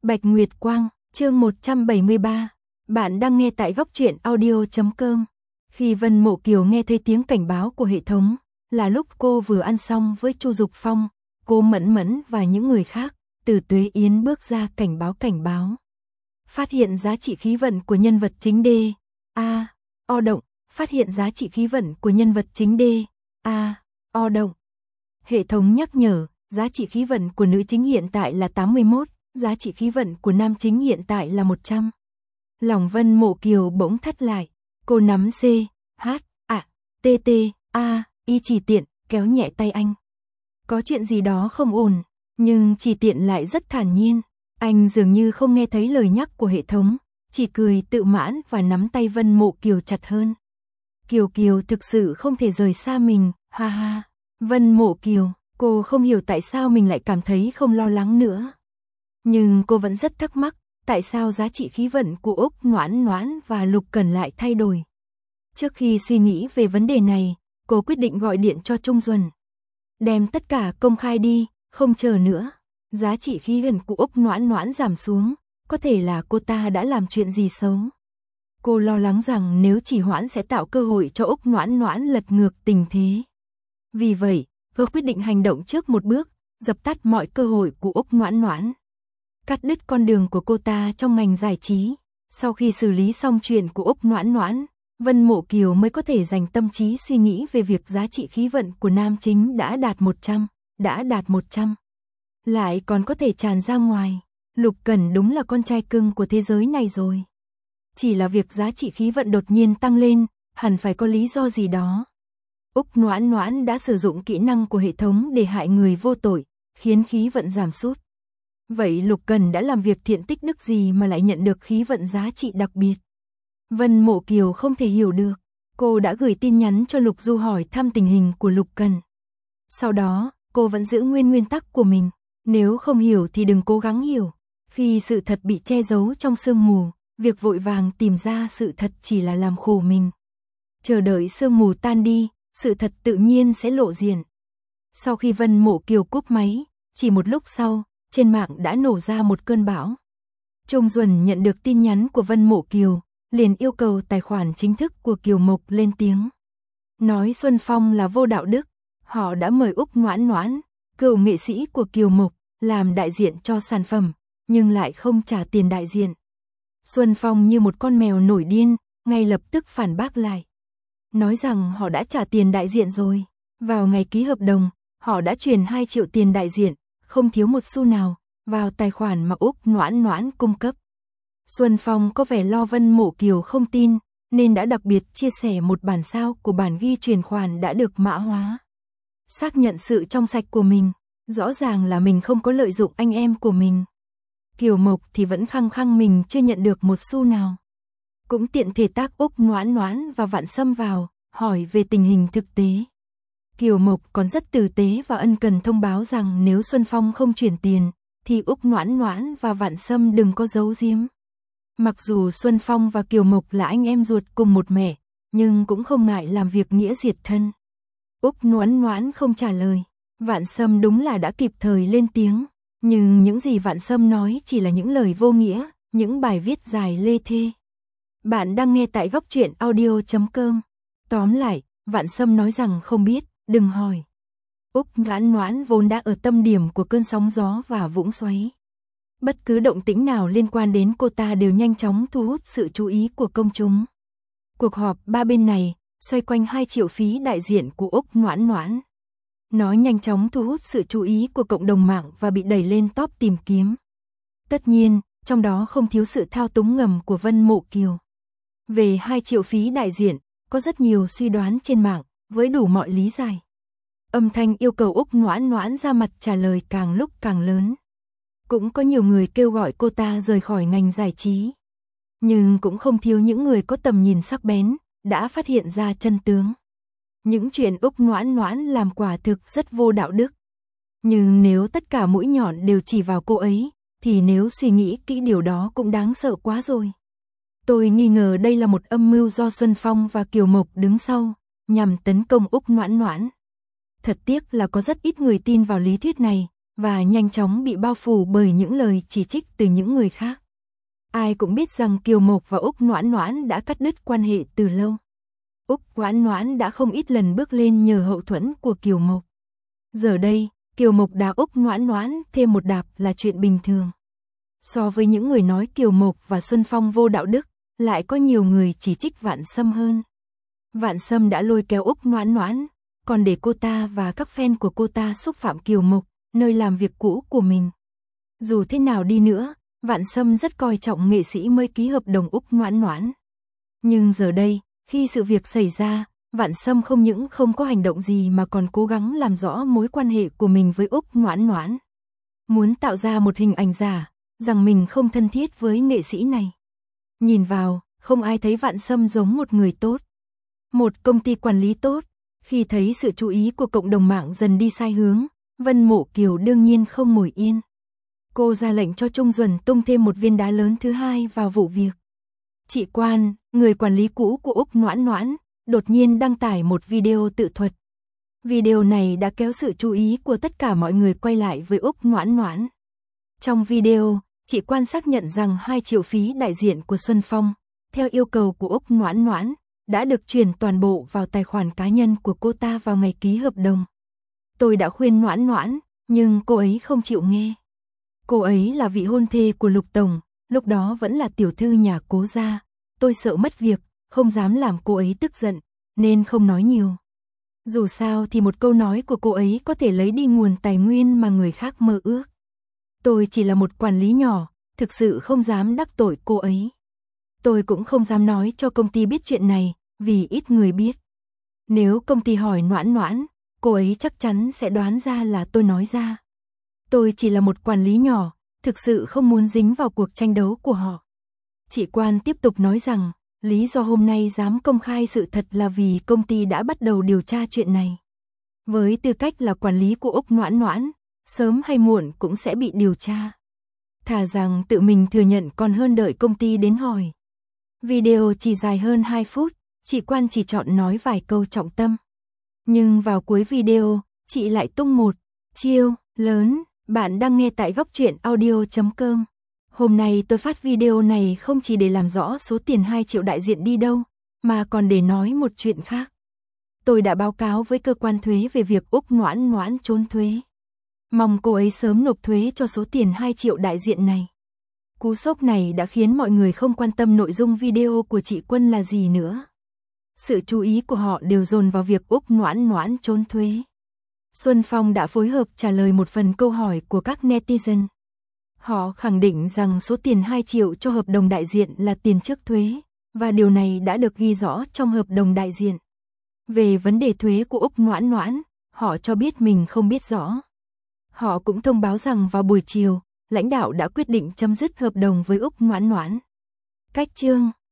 Bạch Nguyệt Quang, chương 173. Bạn đang nghe tại góc truyện audio.com. Khi Vân Mộ Kiều nghe thấy tiếng cảnh báo của hệ thống, là lúc cô vừa ăn xong với Chu Dục Phong, cô Mẫn Mẫn và những người khác, từ Tuế Yến bước ra cảnh báo. Phát hiện giá trị khí vận của nhân vật chính D. O động, phát hiện giá trị khí vận của nhân vật chính D. O động. Hệ thống nhắc nhở, giá trị khí vận của nữ chính hiện tại là 81, giá trị khí vận của nam chính hiện tại là 100. Lòng Vân Mộ Kiều bỗng thắt lại, cô nắm C, H, T, I chỉ tiện, kéo nhẹ tay anh. Có chuyện gì đó không ổn, nhưng chỉ tiện lại rất thản nhiên. Anh dường như không nghe thấy lời nhắc của hệ thống, chỉ cười tự mãn và nắm tay Vân Mộ Kiều chặt hơn. Kiều thực sự không thể rời xa mình, ha ha. Vân Mộ Kiều, cô không hiểu tại sao mình lại cảm thấy không lo lắng nữa. Nhưng cô vẫn rất thắc mắc, tại sao giá trị khí vận của Úc Noãn Noãn và Lục Cẩn lại thay đổi. Trước khi suy nghĩ về vấn đề này, cô quyết định gọi điện cho Trung Duẩn. Đem tất cả công khai đi, không chờ nữa. Giá trị khí vận của Úc Noãn Noãn giảm xuống, có thể là cô ta đã làm chuyện gì xấu. Cô lo lắng rằng nếu trì hoãn sẽ tạo cơ hội cho Úc Noãn Noãn lật ngược tình thế. Vì vậy, cô quyết định hành động trước một bước, dập tắt mọi cơ hội của Úc Noãn Noãn. Cắt đứt con đường của cô ta trong ngành giải trí. Sau khi xử lý xong chuyện của Úc Noãn Noãn, Vân Mộ Kiều mới có thể dành tâm trí suy nghĩ về việc giá trị khí vận của nam chính đã đạt 100. Lại còn có thể tràn ra ngoài. Lục Cẩn đúng là con trai cưng của thế giới này rồi. Chỉ là việc giá trị khí vận đột nhiên tăng lên, hẳn phải có lý do gì đó. Úc Noãn Noãn đã sử dụng kỹ năng của hệ thống để hại người vô tội, khiến khí vận giảm sút. Vậy Lục Cẩn đã làm việc thiện tích đức gì mà lại nhận được khí vận giá trị đặc biệt? Vân Mộ Kiều không thể hiểu được. Cô đã gửi tin nhắn cho Lục Du hỏi thăm tình hình của Lục Cẩn. Sau đó, cô vẫn giữ nguyên tắc của mình. Nếu không hiểu thì đừng cố gắng hiểu. Khi sự thật bị che giấu trong sương mù, việc vội vàng tìm ra sự thật chỉ là làm khổ mình. Chờ đợi sương mù tan đi, sự thật tự nhiên sẽ lộ diện. Sau khi Vân Mộ Kiều cúp máy, chỉ một lúc sau, trên mạng đã nổ ra một cơn bão. Trung Duẩn nhận được tin nhắn của Vân Mộ Kiều, liền yêu cầu tài khoản chính thức của Kiều Mộc lên tiếng. Nói Xuân Phong là vô đạo đức, họ đã mời Úc Noãn Noãn, cựu nghệ sĩ của Kiều Mộc, làm đại diện cho sản phẩm, nhưng lại không trả tiền đại diện. Xuân Phong như một con mèo nổi điên, ngay lập tức phản bác lại. Nói rằng họ đã trả tiền đại diện rồi. Vào ngày ký hợp đồng, họ đã chuyển 2 triệu tiền đại diện, không thiếu một xu nào, vào tài khoản mà Úc Noãn Noãn cung cấp. Xuân Phong có vẻ lo Vân Mộ Kiều không tin, nên đã đặc biệt chia sẻ một bản sao của bản ghi chuyển khoản đã được mã hóa. Xác nhận sự trong sạch của mình, rõ ràng là mình không có lợi dụng anh em của mình. Kiều Mộc thì vẫn khăng mình chưa nhận được một xu nào. Cũng tiện thể tác Úc Noãn Noãn và Vạn Sâm vào, hỏi về tình hình thực tế. Kiều Mộc còn rất tử tế và ân cần thông báo rằng nếu Xuân Phong không chuyển tiền, thì Úc Noãn Noãn và Vạn Sâm đừng có giấu giếm. Mặc dù Xuân Phong và Kiều Mộc là anh em ruột cùng một mẹ, nhưng cũng không ngại làm việc nghĩa diệt thân. Úc Noãn Noãn không trả lời, Vạn Sâm đúng là đã kịp thời lên tiếng, nhưng những gì Vạn Sâm nói chỉ là những lời vô nghĩa, những bài viết dài lê thê. Bạn đang nghe tại góc truyện audio.com. Tóm lại, Vạn Sâm nói rằng không biết, đừng hỏi. Úc Noãn Noãn vốn đã ở tâm điểm của cơn sóng gió và vũng xoáy. Bất cứ động tĩnh nào liên quan đến cô ta đều nhanh chóng thu hút sự chú ý của công chúng. Cuộc họp ba bên này xoay quanh 2 triệu phí đại diện của Úc Noãn Noãn. Nó nhanh chóng thu hút sự chú ý của cộng đồng mạng và bị đẩy lên top tìm kiếm. Tất nhiên, trong đó không thiếu sự thao túng ngầm của Vân Mộ Kiều. Về 2 triệu phí đại diện, có rất nhiều suy đoán trên mạng, với đủ mọi lý giải. Âm thanh yêu cầu Úc Noãn Noãn ra mặt trả lời càng lúc càng lớn. Cũng có nhiều người kêu gọi cô ta rời khỏi ngành giải trí. Nhưng cũng không thiếu những người có tầm nhìn sắc bén, đã phát hiện ra chân tướng. Những chuyện Úc Noãn Noãn làm quả thực rất vô đạo đức. Nhưng nếu tất cả mũi nhọn đều chỉ vào cô ấy, thì nếu suy nghĩ kỹ điều đó cũng đáng sợ quá rồi. Tôi nghi ngờ đây là một âm mưu do Xuân Phong và Kiều Mộc đứng sau, nhằm tấn công Úc Noãn Noãn. Thật tiếc là có rất ít người tin vào lý thuyết này, và nhanh chóng bị bao phủ bởi những lời chỉ trích từ những người khác. Ai cũng biết rằng Kiều Mộc và Úc Noãn Noãn đã cắt đứt quan hệ từ lâu. Úc Noãn Noãn đã không ít lần bước lên nhờ hậu thuẫn của Kiều Mộc. Giờ đây, Kiều Mộc đá Úc Noãn Noãn thêm một đạp là chuyện bình thường. So với những người nói Kiều Mộc và Xuân Phong vô đạo đức, lại có nhiều người chỉ trích Vạn Sâm hơn. Vạn Sâm đã lôi kéo Úc Noãn Noãn, còn để cô ta và các fan của cô ta xúc phạm Kiều Mộc, nơi làm việc cũ của mình. Dù thế nào đi nữa, Vạn Sâm rất coi trọng nghệ sĩ mới ký hợp đồng Úc Noãn Noãn. Nhưng giờ đây, khi sự việc xảy ra, Vạn Sâm không những không có hành động gì mà còn cố gắng làm rõ mối quan hệ của mình với Úc Noãn Noãn. Muốn tạo ra một hình ảnh giả, rằng mình không thân thiết với nghệ sĩ này. Nhìn vào, không ai thấy Vạn Sâm giống một người tốt. Một công ty quản lý tốt. Khi thấy sự chú ý của cộng đồng mạng dần đi sai hướng, Vân Mộ Kiều đương nhiên không ngồi yên. Cô ra lệnh cho Trung Duẩn tung thêm một viên đá lớn thứ hai vào vụ việc. Chị Quan, người quản lý cũ của Úc Noãn Noãn, đột nhiên đăng tải một video tự thuật. Video này đã kéo sự chú ý của tất cả mọi người quay lại với Úc Noãn Noãn. Trong video, chị Quan xác nhận rằng 2 triệu phí đại diện của Xuân Phong, theo yêu cầu của Úc Noãn Noãn, đã được chuyển toàn bộ vào tài khoản cá nhân của cô ta vào ngày ký hợp đồng. Tôi đã khuyên Noãn Noãn, nhưng cô ấy không chịu nghe. Cô ấy là vị hôn thê của Lục Tổng, lúc đó vẫn là tiểu thư nhà Cố gia. Tôi sợ mất việc, không dám làm cô ấy tức giận, nên không nói nhiều. Dù sao thì một câu nói của cô ấy có thể lấy đi nguồn tài nguyên mà người khác mơ ước. Tôi chỉ là một quản lý nhỏ, thực sự không dám đắc tội cô ấy. Tôi cũng không dám nói cho công ty biết chuyện này, vì ít người biết. Nếu công ty hỏi Noãn Noãn, cô ấy chắc chắn sẽ đoán ra là tôi nói ra. Tôi chỉ là một quản lý nhỏ, thực sự không muốn dính vào cuộc tranh đấu của họ. Chị Quan tiếp tục nói rằng, lý do hôm nay dám công khai sự thật là vì công ty đã bắt đầu điều tra chuyện này. Với tư cách là quản lý của Úc Noãn Noãn, sớm hay muộn cũng sẽ bị điều tra. Thà rằng tự mình thừa nhận còn hơn đợi công ty đến hỏi. Video chỉ dài hơn 2 phút, chị Quan chỉ chọn nói vài câu trọng tâm. Nhưng vào cuối video, chị lại tung một chiêu lớn. Bạn đang nghe tại góc truyện audio.com. Hôm nay tôi phát video này không chỉ để làm rõ số tiền 2 triệu đại diện đi đâu, mà còn để nói một chuyện khác. Tôi đã báo cáo với cơ quan thuế về việc Úc Noãn Noãn trốn thuế. Mong cô ấy sớm nộp thuế cho số tiền 2 triệu đại diện này. Cú sốc này đã khiến mọi người không quan tâm nội dung video của chị Quân là gì nữa. Sự chú ý của họ đều dồn vào việc Úc Noãn Noãn trốn thuế. Xuân Phong đã phối hợp trả lời một phần câu hỏi của các netizen. Họ khẳng định rằng số tiền 2 triệu cho hợp đồng đại diện là tiền trước thuế, và điều này đã được ghi rõ trong hợp đồng đại diện. Về vấn đề thuế của Úc Noãn Noãn, họ cho biết mình không biết rõ. Họ cũng thông báo rằng vào buổi chiều, lãnh đạo đã quyết định chấm dứt hợp đồng với Úc Noãn Noãn. Cách chương